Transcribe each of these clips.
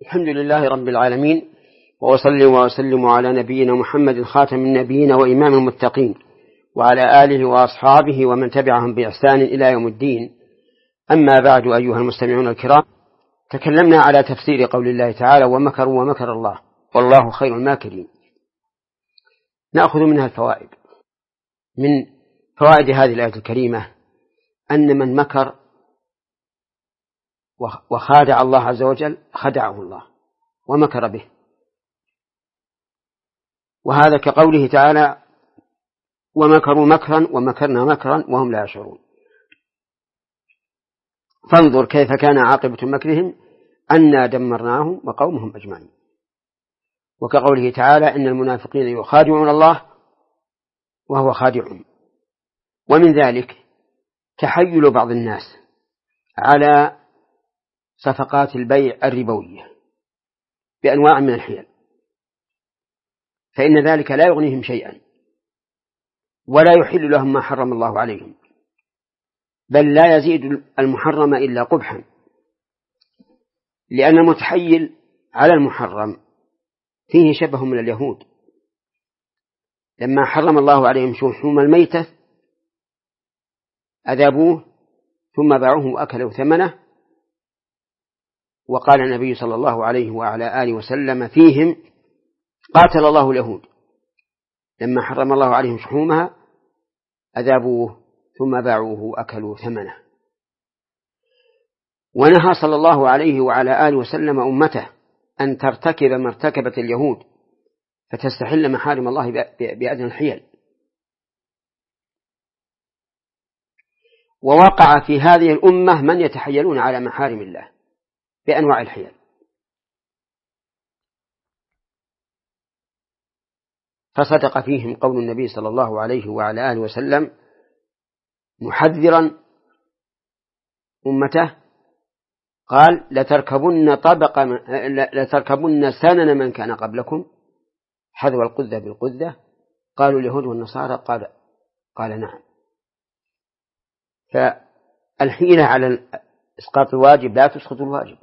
الحمد لله رب العالمين، وأصلي وأسلم على نبينا محمد خاتم النبيين وإمام المتقين، وعلى آله وأصحابه ومن تبعهم بإحسان إلى يوم الدين. أما بعد، أيها المستمعون الكرام، تكلمنا على تفسير قول الله تعالى: ومكروا ومكر الله والله خير الماكرين. نأخذ منها الفوائد. من فوائد هذه الآية الكريمة أن من مكر وخادع الله عز وجل خدعه الله ومكر به، وهذا كقوله تعالى: ومكروا مكرا ومكرنا مكرا وهم لا يشعرون. فانظر كيف كان عاقبة مكرهم أنا دمرناهم وقومهم أجمعين. وكقوله تعالى: إن المنافقين يخادعون الله وهو خادعهم. ومن ذلك تحيل بعض الناس على صفقات البيع الربوية بأنواع من الحيل، فإن ذلك لا يغنيهم شيئا ولا يحل لهم ما حرم الله عليهم، بل لا يزيد المحرم إلا قبحا، لأن المتحيل على المحرم فيه شبه من اليهود لما حرم الله عليهم شحوم الميتة أذابوه ثم باعوه وأكلوا ثمنه. وقال النبي صلى الله عليه وعلى آله وسلم فيهم: قاتل الله اليهود، لما حرم الله عليهم شحومها أذابوه ثم باعوه وأكلوا ثمنه. ونهى صلى الله عليه وعلى آله وسلم أمته أن ترتكب ما ارتكبت اليهود فتستحل محارم الله بأدنى الحيل. ووقع في هذه الأمة من يتحيلون على محارم الله بأنواع الحيل. فصدق فيهم قول النبي صلى الله عليه وعلى آله وسلم محذرا أمته، قال: لتركبن سنن من كان قبلكم حذو القذة بالقذة. قالوا اليهود والنصارى، قال نعم. فالحيلة على إسقاط الواجب لا تسقط الواجب،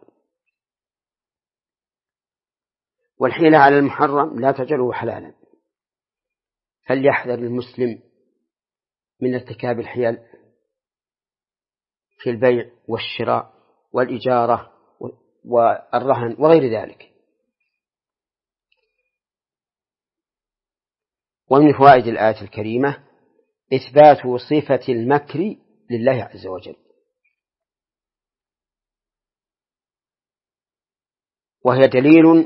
والحيلة على المحرم لا تجعله حلالا. فليحذر المسلم من ارتكاب الحيل في البيع والشراء والإجارة والرهن وغير ذلك. ومن فوائد الآية الكريمة إثبات صفة المكر لله عز وجل، وهي دليل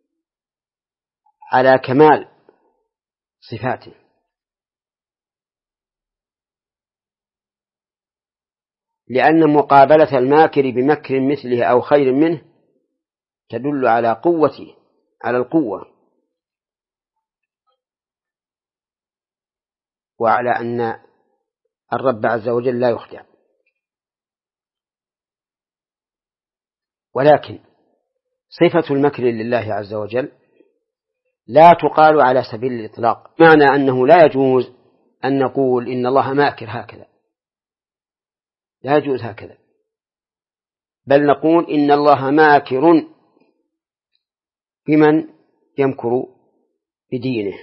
على كمال صفاته، لأن مقابلة الماكر بمكر مثله أو خير منه تدل على قوته، على القوة، وعلى أن الرب عز وجل لا يخدع. ولكن صفة المكر لله عز وجل لا تقال على سبيل الإطلاق، معنى أنه لا يجوز أن نقول إن الله ماكر هكذا، لا يجوز هكذا، بل نقول إن الله ماكر بمن يمكر بدينه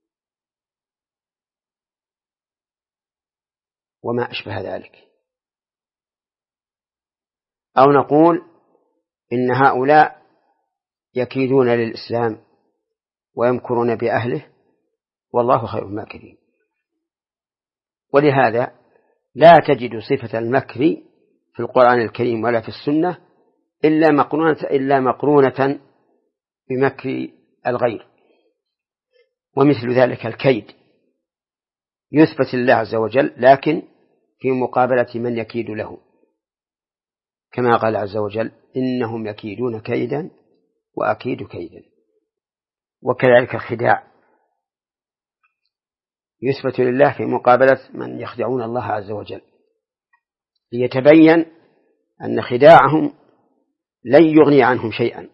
وما أشبه ذلك، أو نقول إن هؤلاء يكيدون للإسلام ويمكرون بأهله والله خير الماكرين. ولهذا لا تجد صفة المكر في القرآن الكريم ولا في السنة إلا مقرونة بمكر الغير. ومثل ذلك الكيد يثبت لله عز وجل، لكن في مقابلة من يكيد له، كما قال عز وجل: إنهم يكيدون كيدا وأكيد كيدا. وكذلك الخداع يثبت لله في مقابلة من يخدعون الله عز وجل، ليتبين أن خداعهم لن يغني عنهم شيئا.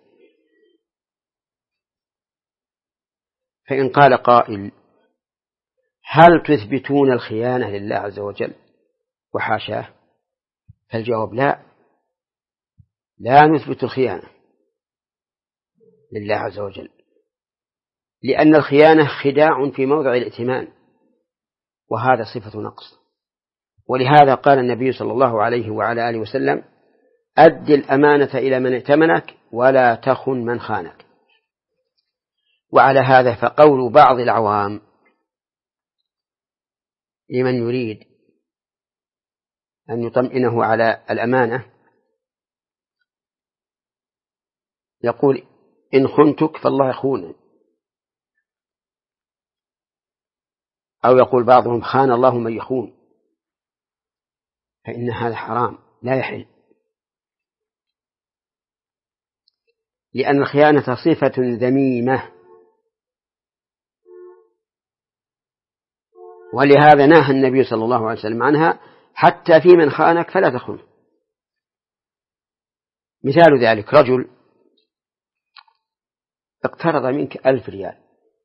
فإن قال قائل: هل تثبتون الخيانة لله عز وجل؟ وحاشاه. فالجواب: لا نثبت الخيانة، لله عز وجل، لأن الخيانة خداع في موضع الائتمان، وهذا صفة نقص. ولهذا قال النبي صلى الله عليه وعلى آله وسلم: أد الأمانة إلى من ائتمنك ولا تخن من خانك. وعلى هذا فقول بعض العوام لمن يريد أن يطمئنه على الأمانة يقول: إن خنتك فالله يخون، أو يقول بعضهم: خان الله من يخون، فإن هذا حرام لا يحل، لأن الخيانة صفة ذميمة. ولهذا نهى النبي صلى الله عليه وسلم عنها حتى في من خانك فلا تخنه. مثال ذلك: رجل اقترض منك 1000 ريال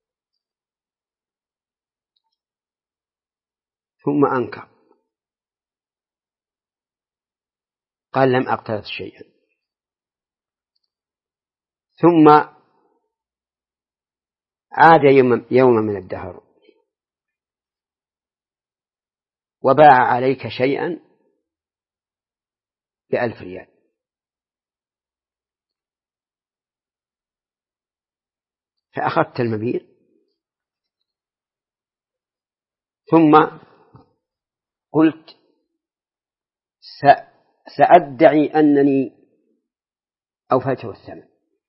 ثم أنكر، قال: لم أقترض شيئا، ثم عاد يوما من الدهر وباع عليك شيئا ب1000 ريال، فأخذت المبيع ثم قلت: سأدعي أنني أوفيته الثمن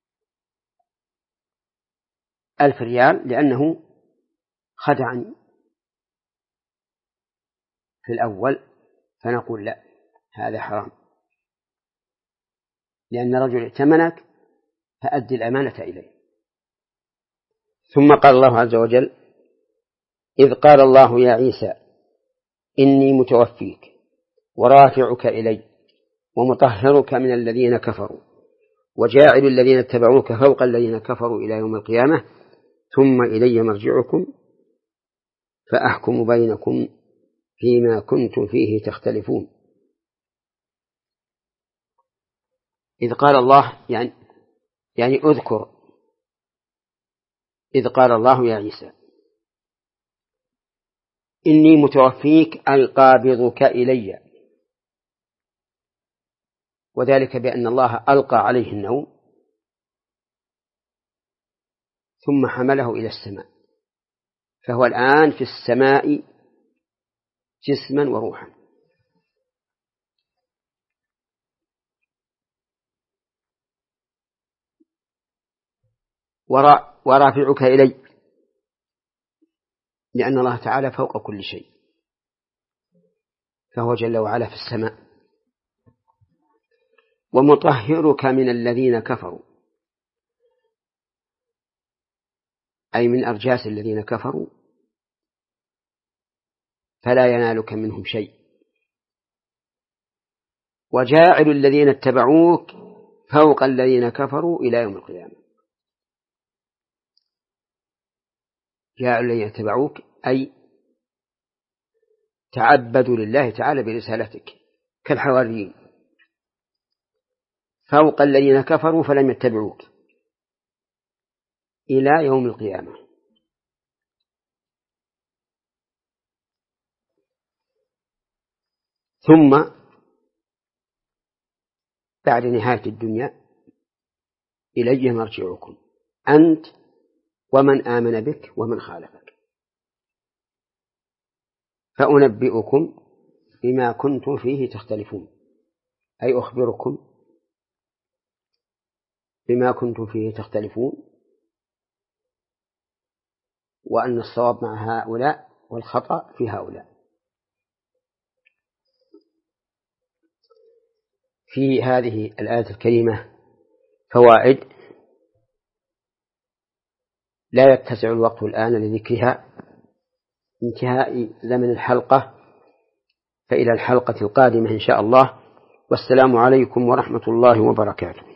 1000 ريال لأنه خدعني في الأول، فنقول: لا، هذا حرام، لأن رجل ائتمنك فأدي الأمانة إليه. ثم قال الله عز وجل: إذ قال الله يا عيسى إني متوفيك ورافعك إلي ومطهرك من الذين كفروا وجاعل الذين اتبعوك فوق الذين كفروا إلى يوم القيامة ثم إلي مرجعكم فأحكم بينكم فيما كنتم فيه تختلفون. إذ قال الله يعني أذكر إذ قال الله يا عيسى إني متوفيك أي قابضك إلي، وذلك بأن الله ألقى عليه النوم ثم حمله إلى السماء، فهو الآن في السماء جسما وروحا. ورافعك إلي لأن الله تعالى فوق كل شيء، فهو جل وعلا في السماء. ومطهرك من الذين كفروا أي من أرجاس الذين كفروا فلا ينالك منهم شيء. وجاعل الذين اتبعوك فوق الذين كفروا إلى يوم القيامة. جاعل الذين اتبعوك أي تعبدوا لله تعالى برسالتك كالحواريين، فوق الذين كفروا فلم يتبعوك إلى يوم القيامة. ثم بعد نهاية الدنيا إلي مرجعكم أنت ومن آمن بك ومن خالفك فأنبئكم بما كنتم فيه تختلفون، أي أخبركم بما كنتم فيه تختلفون، وأن الصواب مع هؤلاء والخطأ في هؤلاء. في هذه الآية الكريمة فوائد لا يتسع الوقت الآن لذكرها انتهاء زمن الحلقة، فإلى الحلقة القادمة إن شاء الله، والسلام عليكم ورحمة الله وبركاته.